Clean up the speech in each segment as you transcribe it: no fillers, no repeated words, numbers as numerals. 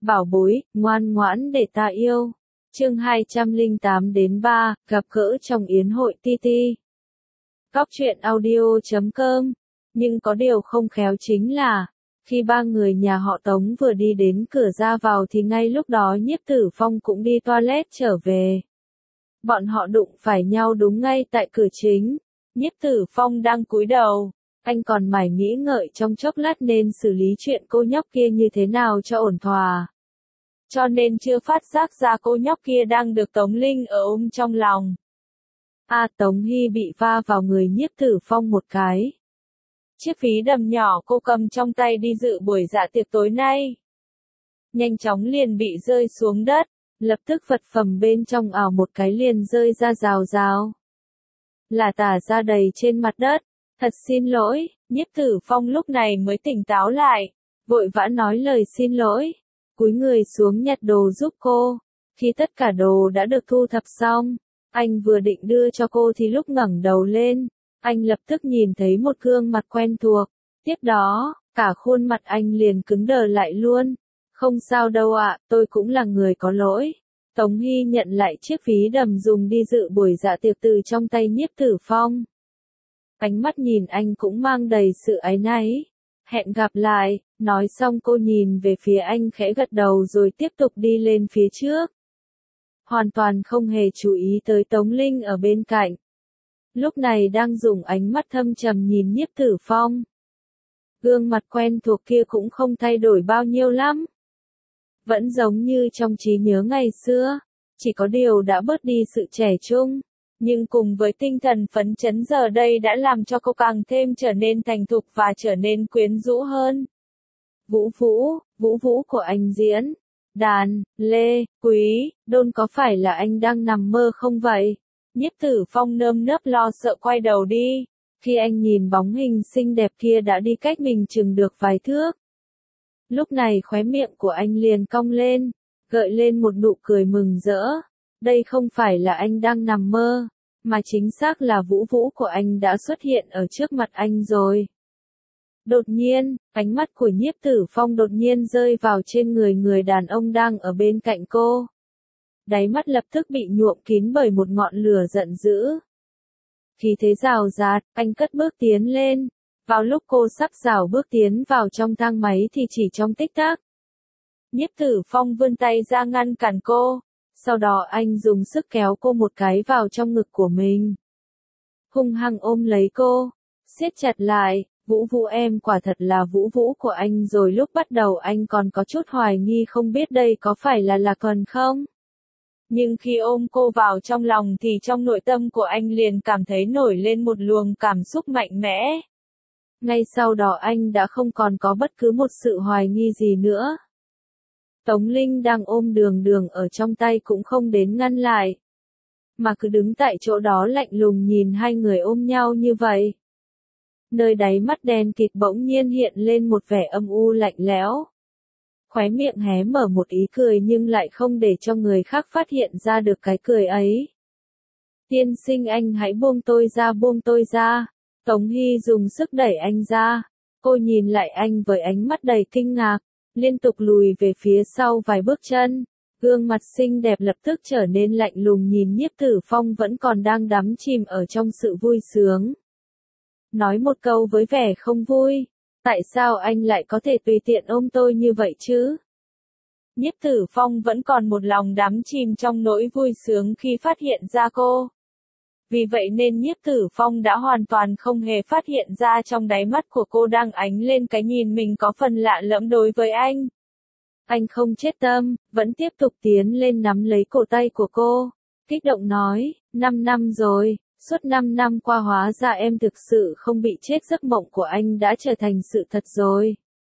Bảo bối, ngoan ngoãn để ta yêu. Chương 208-3, gặp gỡ trong yến hội TT. Góc truyện audio.com. Nhưng có điều không khéo chính là, khi ba người nhà họ Tống vừa đi đến cửa ra vào thì ngay lúc đó Nhiếp Tử Phong cũng đi toilet trở về. Bọn họ đụng phải nhau đúng ngay tại cửa chính. Nhiếp Tử Phong đang cúi đầu, anh còn mải nghĩ ngợi trong chốc lát nên xử lý chuyện cô nhóc kia như thế nào cho ổn thỏa. Cho nên chưa phát giác ra cô nhóc kia đang được Tống Linh ở ôm trong lòng. Tống Hy bị va vào người Nhiếp Tử Phong một cái. Chiếc ví đầm nhỏ cô cầm trong tay đi dự buổi dạ tiệc tối nay. Nhanh chóng liền bị rơi xuống đất, lập tức vật phẩm bên trong ảo một cái liền rơi ra rào rào. Là tả ra đầy trên mặt đất. Thật xin lỗi, Nhiếp Tử Phong lúc này mới tỉnh táo lại, vội vã nói lời xin lỗi, cúi người xuống nhặt đồ giúp cô. Khi tất cả đồ đã được thu thập xong, anh vừa định đưa cho cô thì lúc ngẩng đầu lên, anh lập tức nhìn thấy một gương mặt quen thuộc. Tiếp đó, cả khuôn mặt anh liền cứng đờ lại luôn. Không sao đâu ạ, tôi cũng là người có lỗi. Tống Hy nhận lại chiếc ví đầm dùng đi dự buổi dạ tiệc từ trong tay Nhiếp Tử Phong. Ánh mắt nhìn anh cũng mang đầy sự áy náy. Hẹn gặp lại, nói xong cô nhìn về phía anh khẽ gật đầu rồi tiếp tục đi lên phía trước. Hoàn toàn không hề chú ý tới Tống Linh ở bên cạnh. Lúc này đang dùng ánh mắt thâm trầm nhìn Nhiếp Tử Phong. Gương mặt quen thuộc kia cũng không thay đổi bao nhiêu lắm. Vẫn giống như trong trí nhớ ngày xưa, chỉ có điều đã bớt đi sự trẻ trung. Nhưng cùng với tinh thần phấn chấn giờ đây đã làm cho cô càng thêm trở nên thành thục và trở nên quyến rũ hơn. Vũ Vũ của anh diễn. Đàn, Lê, Quý, Đôn có phải là anh đang nằm mơ không vậy? Nhiếp Tử Phong nơm nớp lo sợ quay đầu đi. Khi anh nhìn bóng hình xinh đẹp kia đã đi cách mình chừng được vài thước. Lúc này khóe miệng của anh liền cong lên, gợi lên một nụ cười mừng rỡ. Đây không phải là anh đang nằm mơ, mà chính xác là Vũ của anh đã xuất hiện ở trước mặt anh rồi. Đột nhiên, ánh mắt của Nhiếp Tử Phong đột nhiên rơi vào trên người đàn ông đang ở bên cạnh cô. Đáy mắt lập tức bị nhuộm kín bởi một ngọn lửa giận dữ. Khí thế rào rạt, anh cất bước tiến lên. Vào lúc cô sắp rảo bước tiến vào trong thang máy thì chỉ trong tích tắc, Nhiếp Tử Phong vươn tay ra ngăn cản cô. Sau đó anh dùng sức kéo cô một cái vào trong ngực của mình. Hung hăng ôm lấy cô, siết chặt lại. Vũ em quả thật là Vũ của anh rồi. Lúc bắt đầu anh còn có chút hoài nghi không biết đây có phải là Lạc Cần không. Nhưng khi ôm cô vào trong lòng thì trong nội tâm của anh liền cảm thấy nổi lên một luồng cảm xúc mạnh mẽ. Ngay sau đó anh đã không còn có bất cứ một sự hoài nghi gì nữa. Tống Linh đang ôm Đường ở trong tay cũng không đến ngăn lại, mà cứ đứng tại chỗ đó lạnh lùng nhìn hai người ôm nhau như vậy. Nơi đáy mắt đen kịt bỗng nhiên hiện lên một vẻ âm u lạnh lẽo. Khóe miệng hé mở một ý cười nhưng lại không để cho người khác phát hiện ra được cái cười ấy. Tiên sinh anh hãy buông tôi ra. Tống Hy dùng sức đẩy anh ra. Cô nhìn lại anh với ánh mắt đầy kinh ngạc, liên tục lùi về phía sau vài bước chân. Gương mặt xinh đẹp lập tức trở nên lạnh lùng nhìn Nhiếp Tử Phong vẫn còn đang đắm chìm ở trong sự vui sướng. Nói một câu với vẻ không vui. Tại sao anh lại có thể tùy tiện ôm tôi như vậy chứ? Nhiếp Tử Phong vẫn còn một lòng đắm chìm trong nỗi vui sướng khi phát hiện ra cô. Vì vậy nên Nhiếp Tử Phong đã hoàn toàn không hề phát hiện ra trong đáy mắt của cô đang ánh lên cái nhìn mình có phần lạ lẫm đối với anh. Anh không chết tâm, vẫn tiếp tục tiến lên nắm lấy cổ tay của cô. Kích động nói, 5 năm rồi, suốt 5 năm qua hóa ra em thực sự không bị chết, giấc mộng của anh đã trở thành sự thật rồi.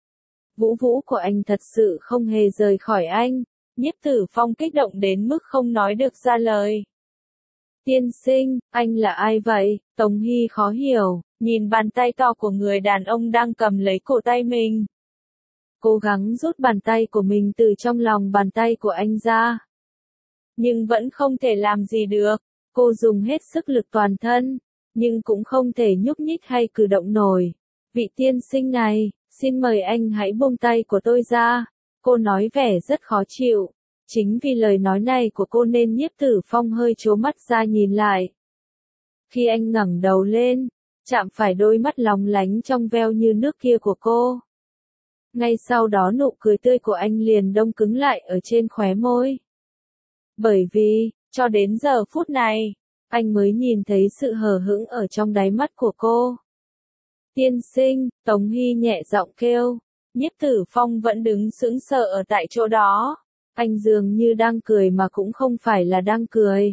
Vũ của anh thật sự không hề rời khỏi anh. Nhiếp Tử Phong kích động đến mức không nói được ra lời. Tiên sinh, anh là ai vậy? Tống Hy khó hiểu, nhìn bàn tay to của người đàn ông đang cầm lấy cổ tay mình. Cố gắng rút bàn tay của mình từ trong lòng bàn tay của anh ra. Nhưng vẫn không thể làm gì được. Cô dùng hết sức lực toàn thân, nhưng cũng không thể nhúc nhích hay cử động nổi. Vị tiên sinh này, xin mời anh hãy buông tay của tôi ra. Cô nói vẻ rất khó chịu. Chính vì lời nói này của cô nên Nhiếp Tử Phong hơi trố mắt ra nhìn lại. Khi anh ngẩng đầu lên, chạm phải đôi mắt lóng lánh trong veo như nước kia của cô. Ngay sau đó nụ cười tươi của anh liền đông cứng lại ở trên khóe môi. Bởi vì, cho đến giờ phút này, anh mới nhìn thấy sự hờ hững ở trong đáy mắt của cô. Tiên sinh, Tống Hy nhẹ giọng kêu. Nhiếp Tử Phong vẫn đứng sững sờ ở tại chỗ đó. Anh dường như đang cười mà cũng không phải là đang cười.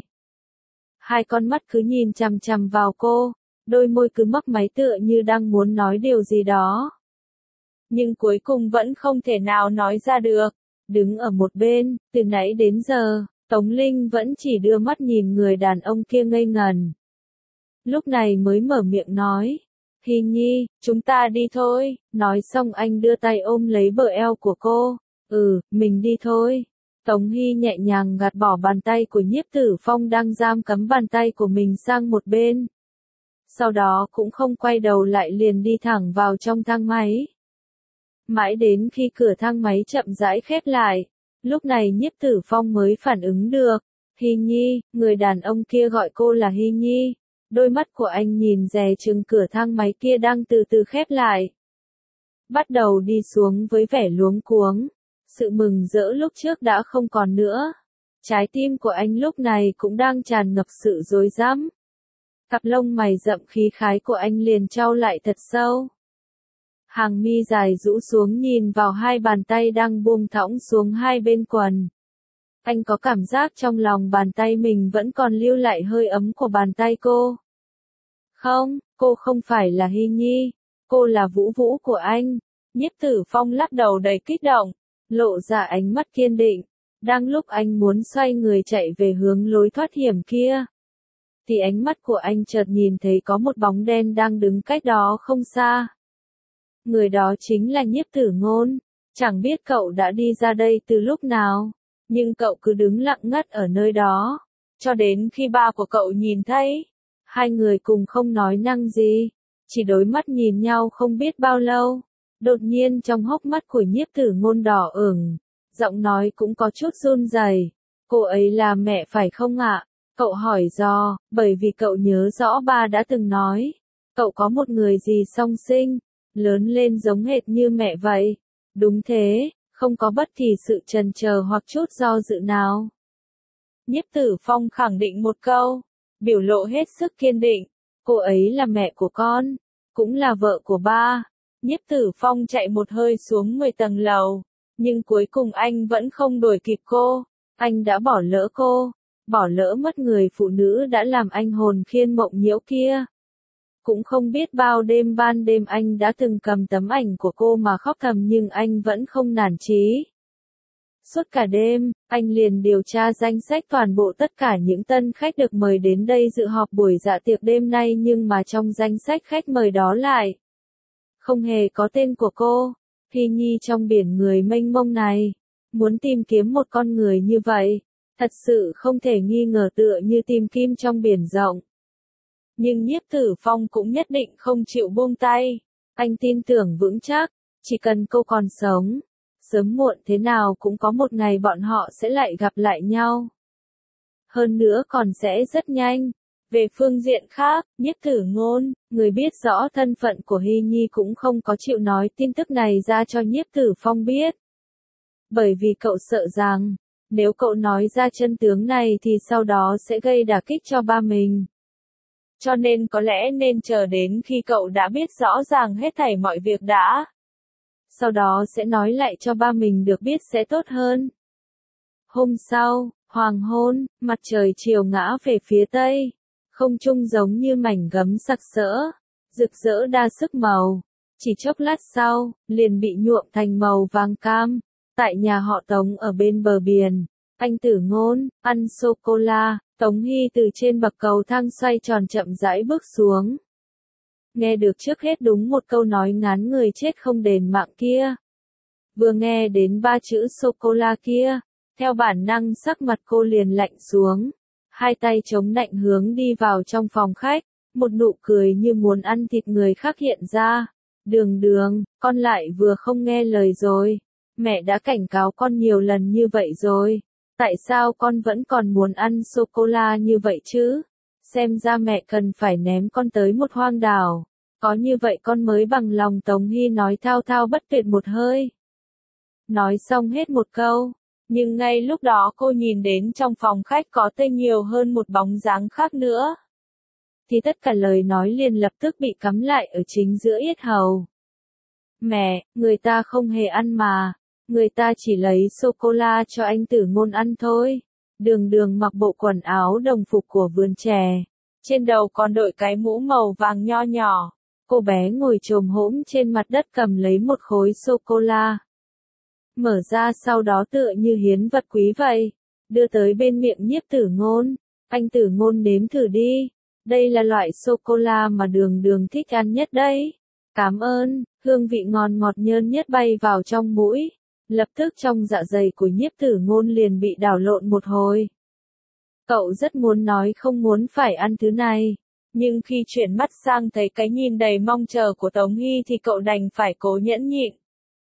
Hai con mắt cứ nhìn chằm chằm vào cô, đôi môi cứ mấp máy tựa như đang muốn nói điều gì đó. Nhưng cuối cùng vẫn không thể nào nói ra được. Đứng ở một bên, từ nãy đến giờ, Tống Linh vẫn chỉ đưa mắt nhìn người đàn ông kia ngây ngần. Lúc này mới mở miệng nói. Hy Nhi, chúng ta đi thôi. Nói xong anh đưa tay ôm lấy bờ eo của cô. Mình đi thôi. Tống Hy nhẹ nhàng gạt bỏ bàn tay của Nhiếp Tử Phong đang giam cấm bàn tay của mình sang một bên. Sau đó cũng không quay đầu lại liền đi thẳng vào trong thang máy. Mãi đến khi cửa thang máy chậm rãi khép lại, lúc này Nhiếp Tử Phong mới phản ứng được. Hy Nhi, người đàn ông kia gọi cô là Hy Nhi. Đôi mắt của anh nhìn dè chừng cửa thang máy kia đang từ từ khép lại. Bắt đầu đi xuống với vẻ luống cuống. Sự mừng rỡ lúc trước đã không còn nữa. Trái tim của anh lúc này cũng đang tràn ngập sự rối rắm. Cặp lông mày rậm khí khái của anh liền chau lại thật sâu. Hàng mi dài rũ xuống nhìn vào hai bàn tay đang buông thõng xuống hai bên quần. Anh có cảm giác trong lòng bàn tay mình vẫn còn lưu lại hơi ấm của bàn tay cô. Không, cô không phải là Hy Nhi, cô là Vũ Vũ của anh. Nhiếp Tử Phong lắc đầu đầy kích động, lộ ra ánh mắt kiên định. Đang lúc anh muốn xoay người chạy về hướng lối thoát hiểm kia, thì ánh mắt của anh chợt nhìn thấy có một bóng đen đang đứng cách đó không xa. Người đó chính là Nhiếp Tử Ngôn. Chẳng biết cậu đã đi ra đây từ lúc nào, nhưng cậu cứ đứng lặng ngắt ở nơi đó, cho đến khi ba của cậu nhìn thấy. Hai người cùng không nói năng gì, chỉ đối mắt nhìn nhau không biết bao lâu. Đột nhiên trong hốc mắt của Nhiếp Tử Ngôn đỏ ửng, giọng nói cũng có chút run rẩy. Cô ấy là mẹ phải không ạ? Cậu hỏi dò, bởi vì cậu nhớ rõ ba đã từng nói, cậu có một người gì song sinh, lớn lên giống hệt như mẹ vậy. Đúng thế, không có bất kỳ sự chần chờ hoặc chút do dự nào. Nhiếp Tử Phong khẳng định một câu, biểu lộ hết sức kiên định. Cô ấy là mẹ của con, cũng là vợ của ba. Nhiếp Tử Phong chạy một hơi xuống 10 tầng lầu, nhưng cuối cùng anh vẫn không đuổi kịp cô. Anh đã bỏ lỡ cô, bỏ lỡ mất người phụ nữ đã làm anh hồn khiên mộng nhiễu kia. Cũng không biết bao đêm ban đêm anh đã từng cầm tấm ảnh của cô mà khóc thầm nhưng anh vẫn không nản chí. Suốt cả đêm, anh liền điều tra danh sách toàn bộ tất cả những tân khách được mời đến đây dự họp buổi dạ tiệc đêm nay nhưng mà trong danh sách khách mời đó lại không hề có tên của cô. Hy Nhi trong biển người mênh mông này, muốn tìm kiếm một con người như vậy, thật sự không thể nghi ngờ tựa như tìm kim trong biển rộng. Nhưng Nhiếp Tử Phong cũng nhất định không chịu buông tay. Anh tin tưởng vững chắc, chỉ cần cô còn sống, sớm muộn thế nào cũng có một ngày bọn họ sẽ lại gặp lại nhau. Hơn nữa còn sẽ rất nhanh. Về phương diện khác, Nhiếp Tử Ngôn, người biết rõ thân phận của Hy Nhi cũng không có chịu nói tin tức này ra cho Nhiếp Tử Phong biết. Bởi vì cậu sợ rằng, nếu cậu nói ra chân tướng này thì sau đó sẽ gây đả kích cho ba mình. Cho nên có lẽ nên chờ đến khi cậu đã biết rõ ràng hết thảy mọi việc đã. Sau đó sẽ nói lại cho ba mình được biết sẽ tốt hơn. Hôm sau, hoàng hôn, mặt trời chiều ngã về phía tây. Không trung giống như mảnh gấm sặc sỡ, rực rỡ đa sức màu. Chỉ chốc lát sau, liền bị nhuộm thành màu vàng cam. Tại nhà họ Tống ở bên bờ biển, anh Tử Ngôn, ăn sô-cô-la, Tống Hy từ trên bậc cầu thang xoay tròn chậm rãi bước xuống. Nghe được trước hết đúng một câu nói ngán người chết không đền mạng kia. Vừa nghe đến ba chữ sô-cô-la kia, theo bản năng sắc mặt cô liền lạnh xuống. Hai tay chống nạnh hướng đi vào trong phòng khách, một nụ cười như muốn ăn thịt người khác hiện ra. Đường đường, con lại vừa không nghe lời rồi. Mẹ đã cảnh cáo con nhiều lần như vậy rồi. Tại sao con vẫn còn muốn ăn sô-cô-la như vậy chứ? Xem ra mẹ cần phải ném con tới một hoang đảo. Có như vậy con mới bằng lòng, Tống Hy nói thao thao bất tuyệt một hơi. Nói xong hết một câu. Nhưng ngay lúc đó cô nhìn đến trong phòng khách có tên nhiều hơn một bóng dáng khác nữa. Thì tất cả lời nói liền lập tức bị cắm lại ở chính giữa yết hầu. Mẹ, người ta không hề ăn mà. Người ta chỉ lấy sô-cô-la cho anh Tử Ngôn ăn thôi. Đường Đường mặc bộ quần áo đồng phục của vườn chè. Trên đầu còn đội cái mũ màu vàng nho nhỏ. Cô bé ngồi chồm hổm trên mặt đất cầm lấy một khối sô-cô-la. Mở ra sau đó tựa như hiến vật quý vậy. Đưa tới bên miệng Nhiếp Tử Ngôn. Anh Tử Ngôn nếm thử đi. Đây là loại sô-cô-la mà Đường Đường thích ăn nhất đấy. Cảm ơn, hương vị ngon ngọt nhơn nhất bay vào trong mũi. Lập tức trong dạ dày của Nhiếp Tử Ngôn liền bị đảo lộn một hồi. Cậu rất muốn nói không muốn phải ăn thứ này. Nhưng khi chuyển mắt sang thấy cái nhìn đầy mong chờ của Tống Hy thì cậu đành phải cố nhẫn nhịn.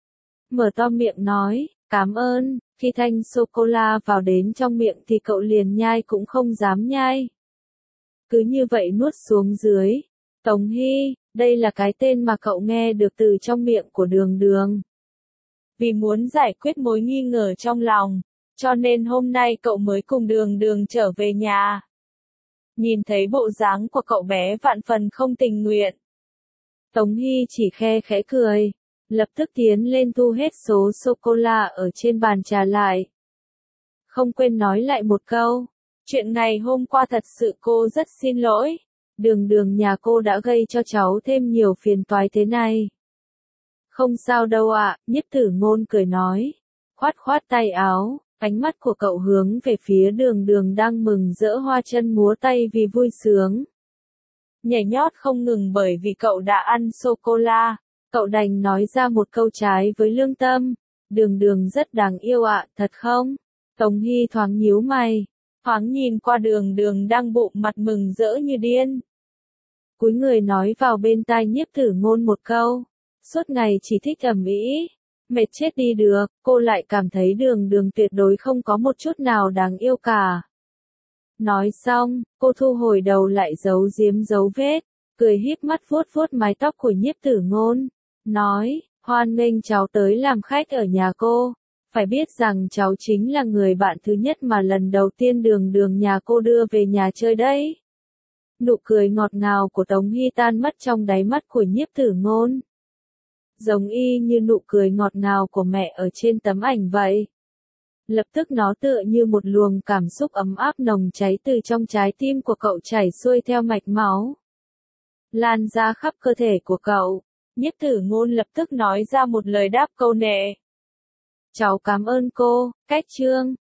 Mở to miệng nói, cảm ơn, khi thanh sô-cô-la vào đến trong miệng thì cậu liền nhai cũng không dám nhai. Cứ như vậy nuốt xuống dưới. Tống Hy, đây là cái tên mà cậu nghe được từ trong miệng của Đường Đường. Vì muốn giải quyết mối nghi ngờ trong lòng, cho nên hôm nay cậu mới cùng Đường Đường trở về nhà. Nhìn thấy bộ dáng của cậu bé vạn phần không tình nguyện. Tống Hy chỉ khe khẽ cười, lập tức tiến lên thu hết số sô-cô-la ở trên bàn trà lại. Không quên nói lại một câu, chuyện ngày hôm qua thật sự cô rất xin lỗi. Đường Đường nhà cô đã gây cho cháu thêm nhiều phiền toái thế này. Không sao đâu ạ, Nhiếp Tử Ngôn cười nói. Khoát khoát tay áo, ánh mắt của cậu hướng về phía Đường Đường đang mừng rỡ hoa chân múa tay vì vui sướng. Nhảy nhót không ngừng bởi vì cậu đã ăn sô-cô-la. Cậu đành nói ra một câu trái với lương tâm. Đường Đường rất đáng yêu ạ, thật không? Tống Hy thoáng nhíu mày. Thoáng nhìn qua Đường Đường đang bụng mặt mừng rỡ như điên. Cúi người nói vào bên tai Nhiếp Tử Ngôn một câu. Suốt ngày chỉ thích ầm ĩ, mệt chết đi được, cô lại cảm thấy Đường Đường tuyệt đối không có một chút nào đáng yêu cả. Nói xong, cô thu hồi đầu lại giấu giếm dấu vết, cười híp mắt vuốt vuốt mái tóc của Nhiếp Tử Ngôn, nói, hoan nghênh cháu tới làm khách ở nhà cô. Phải biết rằng cháu chính là người bạn thứ nhất mà lần đầu tiên Đường Đường nhà cô đưa về nhà chơi đấy. Nụ cười ngọt ngào của Tống Hy tan mất trong đáy mắt của Nhiếp Tử Ngôn. Giống y như nụ cười ngọt ngào của mẹ ở trên tấm ảnh vậy. Lập tức nó tựa như một luồng cảm xúc ấm áp nồng cháy từ trong trái tim của cậu chảy xuôi theo mạch máu. Lan ra khắp cơ thể của cậu. Nhiếp Tử Ngôn lập tức nói ra một lời đáp câu nệ. Cháu cảm ơn cô, Cách Trương.